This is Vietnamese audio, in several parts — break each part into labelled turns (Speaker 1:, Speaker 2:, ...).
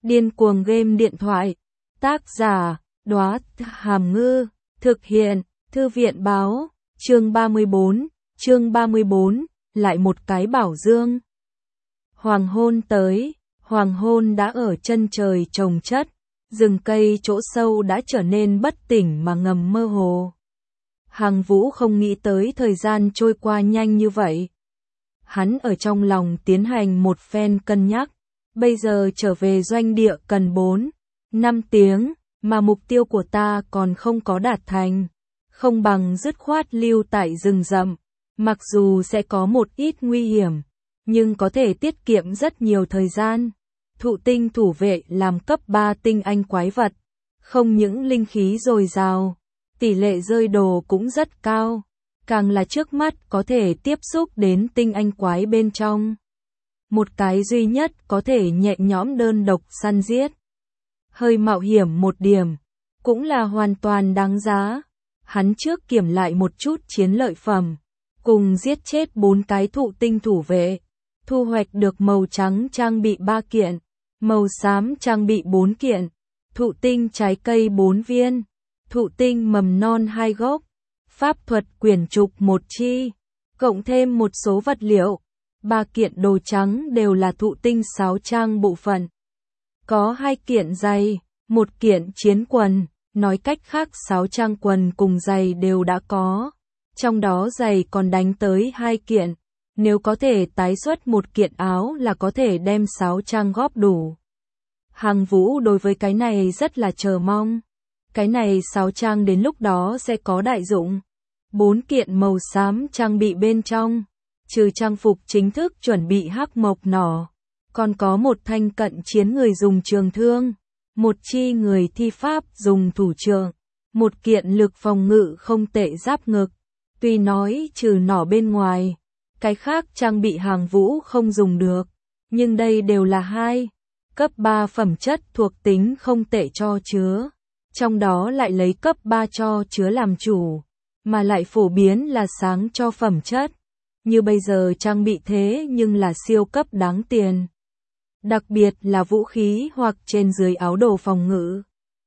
Speaker 1: Điên cuồng game điện thoại. Tác giả, Đóa Hàm Ngư. Thực hiện, Thư viện báo. Chương 34, lại một cái bảo dương. Hoàng hôn tới, hoàng hôn đã ở chân trời chồng chất, rừng cây chỗ sâu đã trở nên bất tỉnh mà ngầm mơ hồ. Hằng Vũ không nghĩ tới thời gian trôi qua nhanh như vậy. Hắn ở trong lòng tiến hành một phen cân nhắc, bây giờ trở về doanh địa cần 4-5 tiếng, mà mục tiêu của ta còn không có đạt thành. Không bằng dứt khoát lưu tại rừng rậm, mặc dù sẽ có một ít nguy hiểm, nhưng có thể tiết kiệm rất nhiều thời gian. Thụ tinh thủ vệ làm cấp 3 tinh anh quái vật, không những linh khí dồi dào, tỷ lệ rơi đồ cũng rất cao, càng là trước mắt có thể tiếp xúc đến tinh anh quái bên trong. Một cái duy nhất có thể nhẹ nhõm đơn độc săn giết. Hơi mạo hiểm một điểm, cũng là hoàn toàn đáng giá. Hắn trước kiểm lại một chút chiến lợi phẩm, cùng giết chết 4 cái thụ tinh thủ vệ, thu hoạch được màu trắng trang bị 3 kiện, màu xám trang bị 4 kiện, thụ tinh trái cây 4 viên, thụ tinh mầm non 2 gốc, pháp thuật quyển trục 1 chi, cộng thêm một số vật liệu. 3 kiện đồ trắng đều là thụ tinh sáo trang bộ phận. Có 2 kiện giày, 1 kiện chiến quần, nói cách khác sáo trang quần cùng giày đều đã có. Trong đó giày còn đánh tới 2 kiện, nếu có thể tái xuất 1 kiện áo là có thể đem sáo trang góp đủ. Hằng Vũ đối với cái này rất là chờ mong. Cái này sáo trang đến lúc đó sẽ có đại dụng. 4 kiện màu xám trang bị bên trong, trừ trang phục chính thức chuẩn bị hắc mộc nỏ, còn có một thanh cận chiến người dùng trường thương, một chi người thi pháp dùng thủ trượng, một kiện lực phòng ngự không tệ giáp ngực. Tuy nói trừ nỏ bên ngoài, cái khác trang bị Hằng Vũ không dùng được, nhưng đây đều là 2 cấp 3 phẩm chất thuộc tính không tệ cho chứa, trong đó lại lấy cấp 3 cho chứa làm chủ, mà lại phổ biến là sáng cho phẩm chất. Như bây giờ trang bị thế nhưng là siêu cấp đáng tiền. Đặc biệt là vũ khí hoặc trên dưới áo đồ phòng ngự.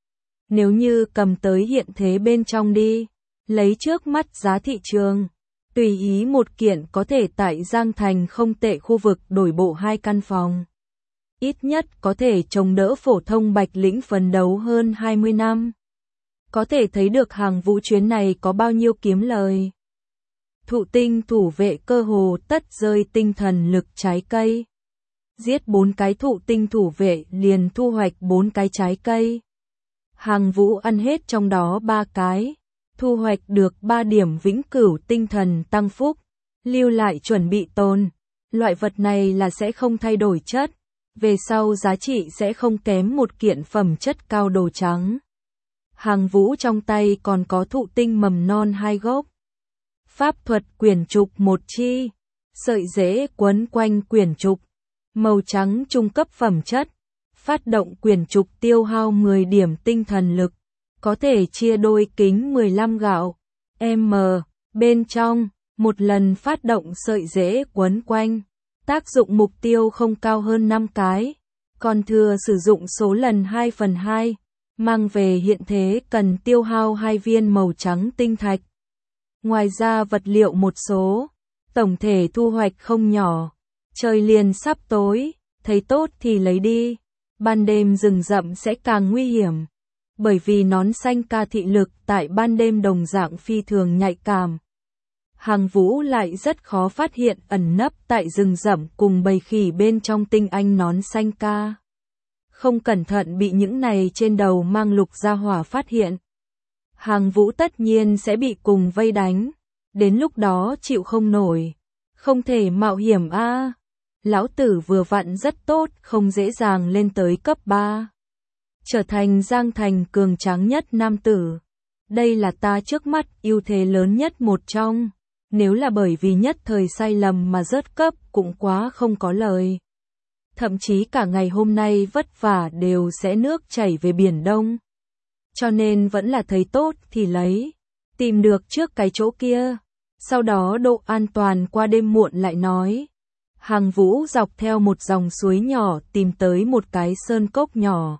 Speaker 1: Nếu như cầm tới hiện thế bên trong đi, lấy trước mắt giá thị trường, tùy ý một kiện có thể tại Giang Thành không tệ khu vực đổi bộ 2 căn phòng. Ít nhất có thể chống đỡ phổ thông Bạch Lĩnh phấn đấu hơn 20 năm. Có thể thấy được Hằng Vũ chuyến này có bao nhiêu kiếm lời. Thụ tinh thủ vệ cơ hồ tất rơi tinh thần lực trái cây. Giết 4 cái thụ tinh thủ vệ liền thu hoạch 4 cái trái cây. Hằng Vũ ăn hết trong đó 3 cái, thu hoạch được 3 điểm vĩnh cửu tinh thần tăng phúc, lưu lại chuẩn bị tồn. Loại vật này là sẽ không thay đổi chất, về sau giá trị sẽ không kém một kiện phẩm chất cao đồ trắng. Hằng Vũ trong tay còn có thụ tinh mầm non 2 gốc. Pháp thuật quyển trục 1 chi, sợi rễ quấn quanh quyển trục, màu trắng trung cấp phẩm chất, phát động quyển trục tiêu hao 10 điểm tinh thần lực, có thể chia đôi kính 15 gạo, bên trong, một lần phát động sợi rễ quấn quanh, tác dụng mục tiêu không cao hơn 5 cái, còn thừa sử dụng số lần 2/2, mang về hiện thế cần tiêu hao 2 viên màu trắng tinh thạch. Ngoài ra vật liệu một số, tổng thể thu hoạch không nhỏ. Trời liền sắp tối, thấy tốt thì lấy đi. Ban đêm rừng rậm sẽ càng nguy hiểm, bởi vì nón xanh ca thị lực tại ban đêm đồng dạng phi thường nhạy cảm. Hằng Vũ lại rất khó phát hiện ẩn nấp tại rừng rậm cùng bầy khỉ bên trong tinh anh nón xanh ca. Không cẩn thận bị những này trên đầu mang lục gia hỏa phát hiện, Hằng Vũ tất nhiên sẽ bị cùng vây đánh, đến lúc đó chịu không nổi, không thể mạo hiểm a. Lão tử vừa vặn rất tốt, không dễ dàng lên tới cấp 3. Trở thành Giang Thành cường tráng nhất nam tử. Đây là ta trước mắt ưu thế lớn nhất một trong, nếu là bởi vì nhất thời sai lầm mà rớt cấp cũng quá không có lời. Thậm chí cả ngày hôm nay vất vả đều sẽ nước chảy về Biển Đông. Cho nên vẫn là thấy tốt thì lấy, tìm được trước cái chỗ kia, sau đó độ an toàn qua đêm muộn lại nói. Hàng Vũ dọc theo một dòng suối nhỏ tìm tới một cái sơn cốc nhỏ.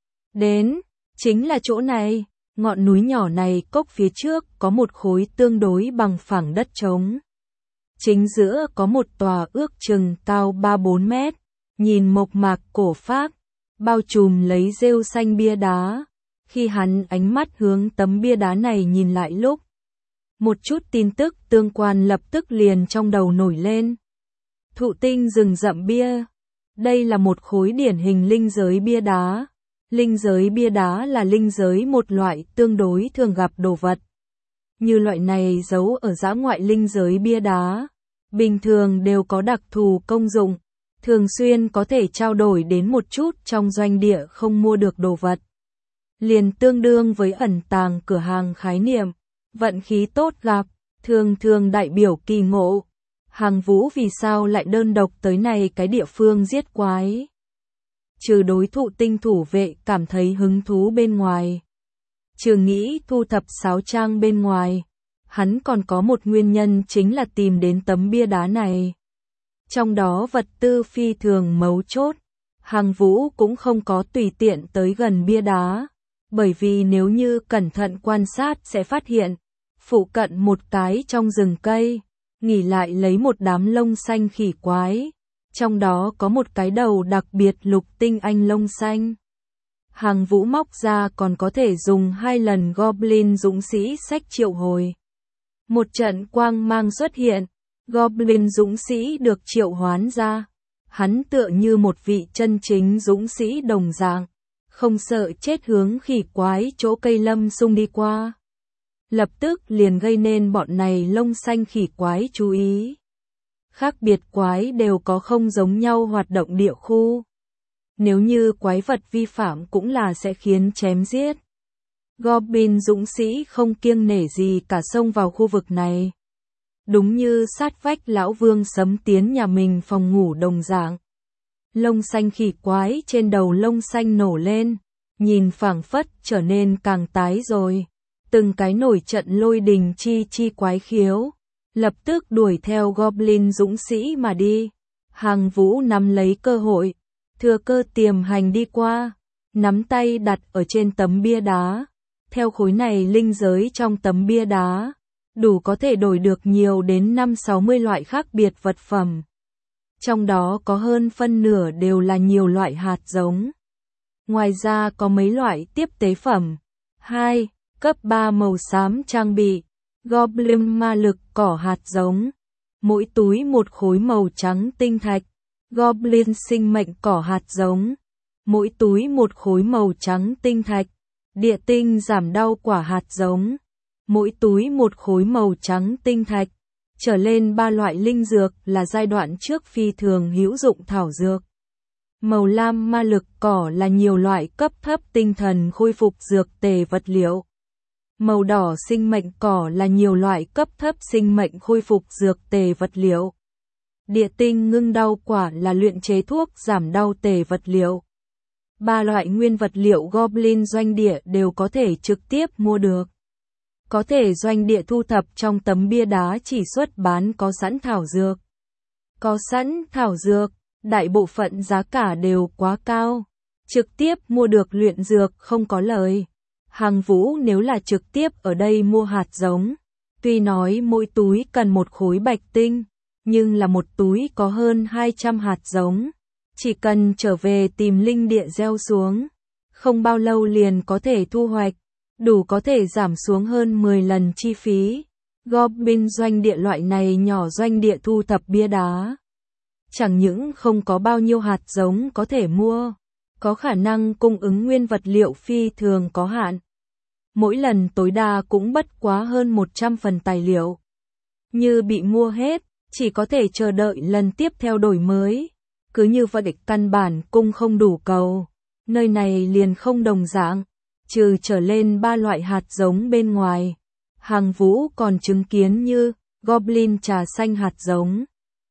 Speaker 1: Đến, chính là chỗ này, ngọn núi nhỏ này cốc phía trước có một khối tương đối bằng phẳng đất trống. Chính giữa có một tòa ước chừng cao 3-4 mét, nhìn mộc mạc cổ phác, bao trùm lấy rêu xanh bia đá. Khi hắn ánh mắt hướng tấm bia đá này nhìn lại lúc, một chút tin tức tương quan lập tức liền trong đầu nổi lên. Thụ tinh rừng rậm bia. Đây là một khối điển hình linh giới bia đá. Linh giới bia đá là linh giới một loại tương đối thường gặp đồ vật. Như loại này giấu ở dã ngoại linh giới bia đá, bình thường đều có đặc thù công dụng, thường xuyên có thể trao đổi đến một chút trong doanh địa không mua được đồ vật. Liền tương đương với ẩn tàng cửa hàng khái niệm, vận khí tốt gặp, thường thường đại biểu kỳ ngộ. Hàng Vũ vì sao lại đơn độc tới này cái địa phương giết quái? Trừ đối thụ tinh thủ vệ cảm thấy hứng thú bên ngoài, trừ nghĩ thu thập sáo trang bên ngoài, hắn còn có một nguyên nhân chính là tìm đến tấm bia đá này. Trong đó vật tư phi thường mấu chốt, Hàng Vũ cũng không có tùy tiện tới gần bia đá, bởi vì nếu như cẩn thận quan sát sẽ phát hiện, phụ cận một cái trong rừng cây, nghỉ lại lấy một đám lông xanh khỉ quái, trong đó có một cái đầu đặc biệt lục tinh anh lông xanh. Hàng Vũ móc ra còn có thể dùng 2 lần Goblin dũng sĩ sách triệu hồi. Một trận quang mang xuất hiện, Goblin dũng sĩ được triệu hoán ra. Hắn tựa như một vị chân chính dũng sĩ đồng dạng, không sợ chết hướng khỉ quái chỗ cây lâm xung đi qua. Lập tức liền gây nên bọn này lông xanh khỉ quái chú ý. Khác biệt quái đều có không giống nhau hoạt động địa khu. Nếu như quái vật vi phạm cũng là sẽ khiến chém giết. Goblin dũng sĩ không kiêng nể gì cả xông vào khu vực này. Đúng như sát vách lão vương sấm tiến nhà mình phòng ngủ đồng dạng. Lông xanh khỉ quái trên đầu lông xanh nổ lên, nhìn phảng phất trở nên càng tái rồi. Từng cái nổi trận lôi đình chi quái khiếu, lập tức đuổi theo Goblin dũng sĩ mà đi. Hàng Vũ nắm lấy cơ hội, thừa cơ tiềm hành đi qua, nắm tay đặt ở trên tấm bia đá. Theo khối này linh giới trong tấm bia đá, đủ có thể đổi được nhiều đến 5-60 loại khác biệt vật phẩm. Trong đó có hơn phân nửa đều là nhiều loại hạt giống. Ngoài ra có mấy loại tiếp tế phẩm. 2. Cấp 3 màu xám trang bị. Goblin ma lực cỏ hạt giống. Mỗi túi một khối màu trắng tinh thạch. Goblin sinh mệnh cỏ hạt giống. Mỗi túi một khối màu trắng tinh thạch. Địa tinh giảm đau quả hạt giống. Mỗi túi một khối màu trắng tinh thạch. Trở lên 3 loại linh dược là giai đoạn trước phi thường hữu dụng thảo dược. Màu lam ma lực cỏ là nhiều loại cấp thấp tinh thần khôi phục dược tề vật liệu. Màu đỏ sinh mệnh cỏ là nhiều loại cấp thấp sinh mệnh khôi phục dược tề vật liệu. Địa tinh ngưng đau quả là luyện chế thuốc giảm đau tề vật liệu. 3 loại nguyên vật liệu Goblin doanh địa đều có thể trực tiếp mua được. Có thể doanh địa thu thập trong tấm bia đá chỉ xuất bán có sẵn thảo dược. Có sẵn thảo dược, đại bộ phận giá cả đều quá cao. Trực tiếp mua được luyện dược không có lời. Hàng Vũ nếu là trực tiếp ở đây mua hạt giống, tuy nói mỗi túi cần một khối bạch tinh, nhưng là một túi có hơn 200 hạt giống. Chỉ cần trở về tìm linh địa gieo xuống, không bao lâu liền có thể thu hoạch, đủ có thể giảm xuống hơn 10 lần chi phí. Goblin doanh địa loại này nhỏ doanh địa thu thập bia đá. Chẳng những không có bao nhiêu hạt giống có thể mua, có khả năng cung ứng nguyên vật liệu phi thường có hạn. Mỗi lần tối đa cũng bất quá hơn 100 phần tài liệu. Như bị mua hết, chỉ có thể chờ đợi lần tiếp theo đổi mới. Cứ như vậy căn bản cung không đủ cầu. Nơi này liền không đồng dạng, trừ trở lên 3 loại hạt giống bên ngoài. Hàng Vũ còn chứng kiến như Goblin trà xanh hạt giống,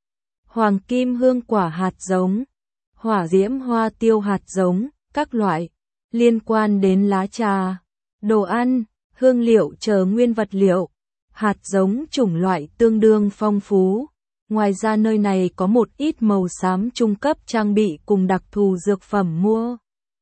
Speaker 1: Hoàng kim hương quả hạt giống, hỏa diễm hoa tiêu hạt giống, các loại liên quan đến lá trà, đồ ăn, hương liệu chờ nguyên vật liệu, hạt giống chủng loại tương đương phong phú. Ngoài ra nơi này có một ít màu xám trung cấp trang bị cùng đặc thù dược phẩm mua.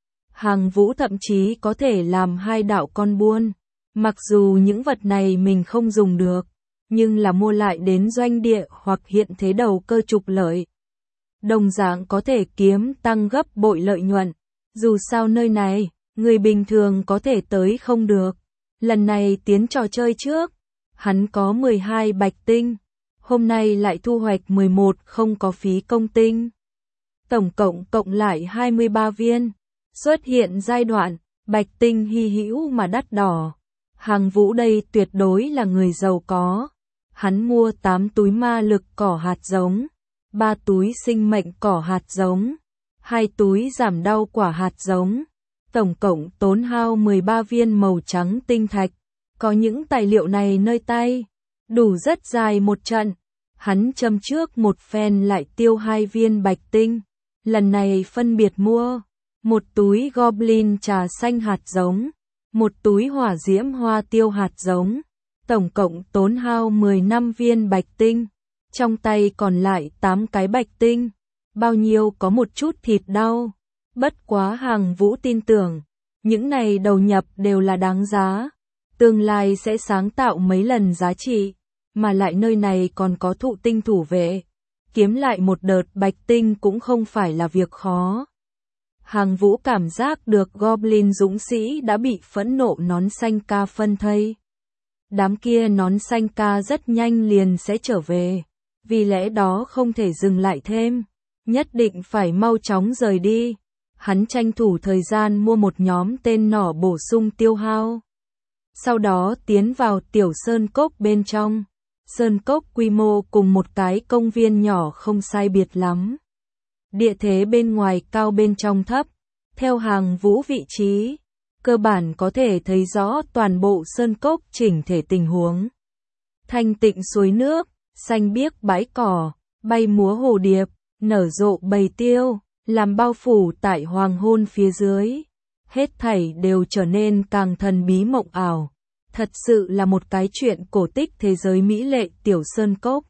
Speaker 1: Hàng Vũ thậm chí có thể làm 2 đạo con buôn. Mặc dù những vật này mình không dùng được, nhưng là mua lại đến doanh địa hoặc hiện thế đầu cơ trục lợi. Đồng dạng có thể kiếm tăng gấp bội lợi nhuận. Dù sao nơi này, người bình thường có thể tới không được. Lần này tiến trò chơi trước, hắn có 12 bạch tinh. Hôm nay lại thu hoạch 11 không có phí công tinh. Tổng cộng lại 23 viên. Xuất hiện giai đoạn, bạch tinh hy hữu mà đắt đỏ. Hàng Vũ đây tuyệt đối là người giàu có. Hắn mua 8 túi ma lực cỏ hạt giống, 3 túi sinh mệnh cỏ hạt giống, 2 túi giảm đau quả hạt giống. Tổng cộng tốn hao 13 viên màu trắng tinh thạch. Có những tài liệu này nơi tay, đủ rất dài một trận. Hắn châm trước một phen lại tiêu 2 viên bạch tinh. Lần này phân biệt mua một túi Goblin trà xanh hạt giống, một túi hỏa diễm hoa tiêu hạt giống. Tổng cộng tốn hao 15 viên bạch tinh. Trong tay còn lại 8 cái bạch tinh. Bao nhiêu có một chút thịt đau. Bất quá Hàng Vũ tin tưởng, những này đầu nhập đều là đáng giá. Tương lai sẽ sáng tạo mấy lần giá trị. Mà lại nơi này còn có thụ tinh thủ vệ. Kiếm lại một đợt bạch tinh cũng không phải là việc khó. Hàng Vũ cảm giác được Goblin dũng sĩ đã bị phẫn nộ nón xanh ca phân thây. Đám kia nón xanh ca rất nhanh liền sẽ trở về. Vì lẽ đó không thể dừng lại thêm. Nhất định phải mau chóng rời đi. Hắn tranh thủ thời gian mua một nhóm tên nỏ bổ sung tiêu hao. Sau đó tiến vào tiểu sơn cốc bên trong. Sơn cốc quy mô cùng một cái công viên nhỏ không sai biệt lắm. Địa thế bên ngoài cao bên trong thấp. Theo Hàng Vũ vị trí, cơ bản có thể thấy rõ toàn bộ sơn cốc chỉnh thể tình huống. Thanh tịnh suối nước, xanh biếc bãi cỏ, bay múa hồ điệp, nở rộ bầy tiêu, làm bao phủ tại hoàng hôn phía dưới. Hết thảy đều trở nên càng thần bí mộng ảo. Thật sự là một cái chuyện cổ tích thế giới mỹ lệ tiểu sơn cốc.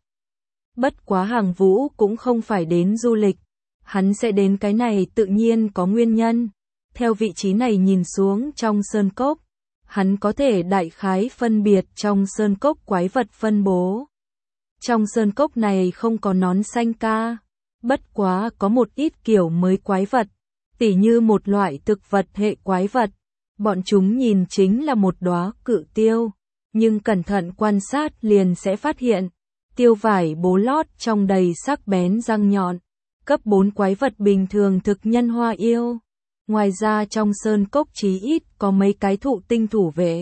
Speaker 1: Bất quá Hàng Vũ cũng không phải đến du lịch. Hắn sẽ đến cái này tự nhiên có nguyên nhân. Theo vị trí này nhìn xuống trong sơn cốc, hắn có thể đại khái phân biệt trong sơn cốc quái vật phân bố. Trong sơn cốc này không có nón xanh ca. Bất quá có một ít kiểu mới quái vật. Tỉ như một loại thực vật hệ quái vật. Bọn chúng nhìn chính là một đóa cự tiêu. Nhưng cẩn thận quan sát liền sẽ phát hiện. Tiêu vải bố lót trong đầy sắc bén răng nhọn. Cấp 4 quái vật bình thường thực nhân hoa yêu. Ngoài ra trong sơn cốc chí ít có mấy cái thụ tinh thủ vệ.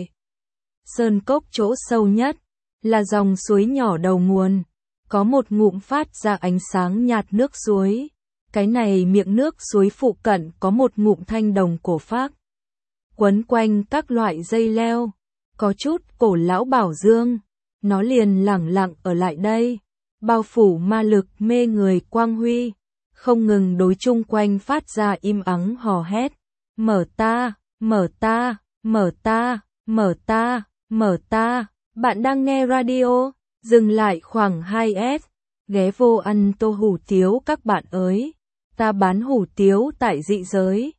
Speaker 1: Sơn cốc chỗ sâu nhất là dòng suối nhỏ đầu nguồn. Có một ngụm phát ra ánh sáng nhạt nước suối. Cái này miệng nước suối phụ cận có một ngụm thanh đồng cổ phác. Quấn quanh các loại dây leo. Có chút cổ lão bảo dương. Nó liền lẳng lặng ở lại đây. Bao phủ ma lực mê người quang huy. Không ngừng đối chung quanh phát ra im ắng hò hét. Mở ta, mở ta, mở ta, mở ta, mở ta. Bạn đang nghe radio, dừng lại khoảng 2S. Ghé vô ăn tô hủ tiếu các bạn ơi. Ta bán hủ tiếu tại dị giới.